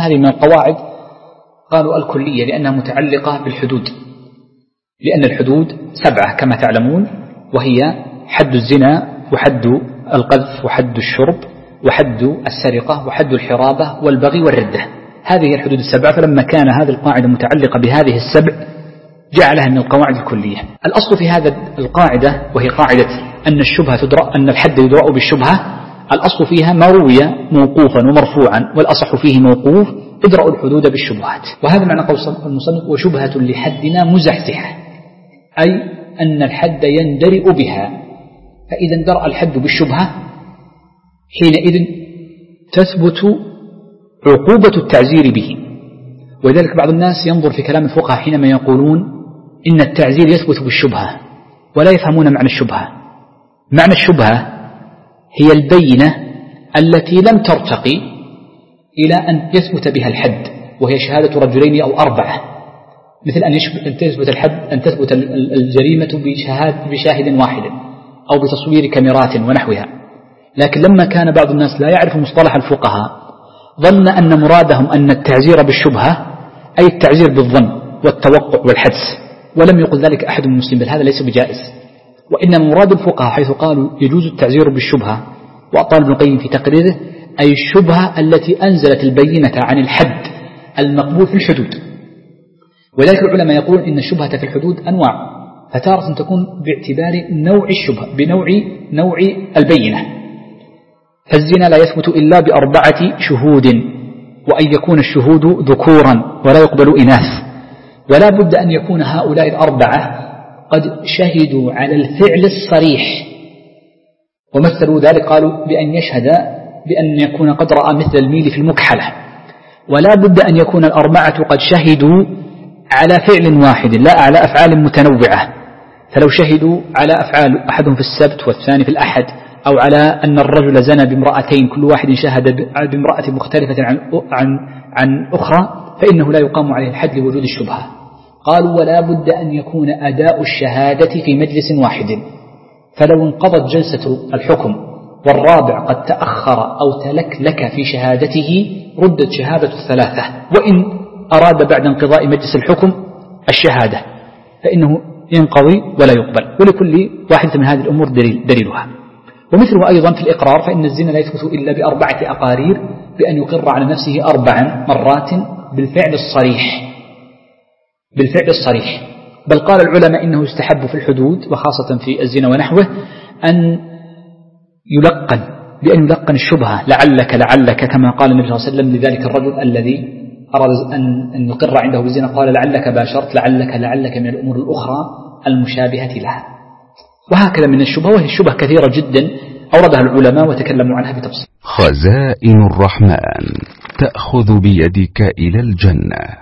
هذه من القواعد قالوا الكلية لأنها متعلقة بالحدود، لأن الحدود 7 كما تعلمون، وهي حد الزنا وحد القذف وحد الشرب وحد السرقة وحد الحرابة والبغي والردة. هذه الحدود 7. فلما كان هذه القاعدة متعلقة بهذه 7 جعلها من القواعد الكلية. الأصل في هذا القاعدة وهي قاعدة أن الشبهة تدرأ، أن الحد يدرأ بالشبهة، الأصل فيها ما روي موقوفا ومرفوعا، والأصح فيه موقوف ادرأوا الحدود بالشبهات. وهذا معنى قول المصنف وشبهة لحدنا مزحزحة، أي أن الحد يندرئ بها. فإذا اندرأ الحد بالشبهة حينئذ تثبت عقوبة التعزير به. وذلك بعض الناس ينظر في كلام الفقهاء حينما يقولون إن التعزير يثبت بالشبهة ولا يفهمون معنى الشبهة. معنى الشبهة هي البينة التي لم ترتقي إلى أن يثبت بها الحد، وهي شهادة رجلين أو 4، مثل أن تثبت الحد، أن تثبت الجريمة بشاهد واحد أو بتصوير كاميرات ونحوها. لكن لما كان بعض الناس لا يعرف مصطلح الفقهاء ظن أن مرادهم أن التعزير بالشبهة أي التعزير بالظن والتوقع والحدس، ولم يقل ذلك أحد من المسلمين، بل هذا ليس بجائز. وإنما مراد الفقهاء حيث قالوا يجوز التعزير بالشبهة، وأطال ابن القيم في تقريره، أي الشبهة التي أنزلت البينة عن الحد المقبول في الحدود. ولذلك العلماء يقولون إن الشبهة في الحدود أنواع، فتارة تكون باعتبار نوع الشبهة بنوع البينة. فالزنا لا يثبت إلا ب4 شهود، وأن يكون الشهود ذكورا ولا يقبل إناث، ولا بد أن يكون هؤلاء 4 قد شهدوا على الفعل الصريح. ومثلوا ذلك قالوا بأن يشهد بأن يكون قد رأى مثل الميل في المكحلة. ولا بد أن يكون 4 قد شهدوا على فعل واحد لا على أفعال متنوعة، فلو شهدوا على أفعال أحدهم في السبت والثاني في الأحد، أو على أن الرجل زنى بامرأتين كل واحد شهد بامرأة مختلفة عن أخرى فإنه لا يقام عليه الحد لوجود الشبهة. قالوا ولا بد أن يكون أداء الشهادة في مجلس واحد، فلو انقضت جلسة الحكم والرابع قد تأخر أو تلكلك في شهادته ردت شهادة الثلاثة، وإن أراد بعد انقضاء مجلس الحكم الشهادة فإنه ينقضي ولا يقبل. ولكل واحدة من هذه الأمور دليلها. ومثله أيضا في الإقرار، فإن الزنا لا يثبت إلا ب4 أقارير، بأن يقر على نفسه 4 مرات بالفعل الصريح. بل قال العلماء إنه يستحب في الحدود وخاصة في الزنا ونحوه أن يلقن الشبهة لعلك كما قال النبي صلى الله عليه وسلم لذلك الرجل الذي أراد أن يقر عنده بالزنا، قال لعلك باشرت، لعلك من الأمور الأخرى المشابهة لها. وهكذا من الشبهة، وهي الشبهة كثيرة جدا أوردها العلماء وتكلموا عنها بتفصيل. خزائن الرحمن تأخذ بيدك إلى الجنة.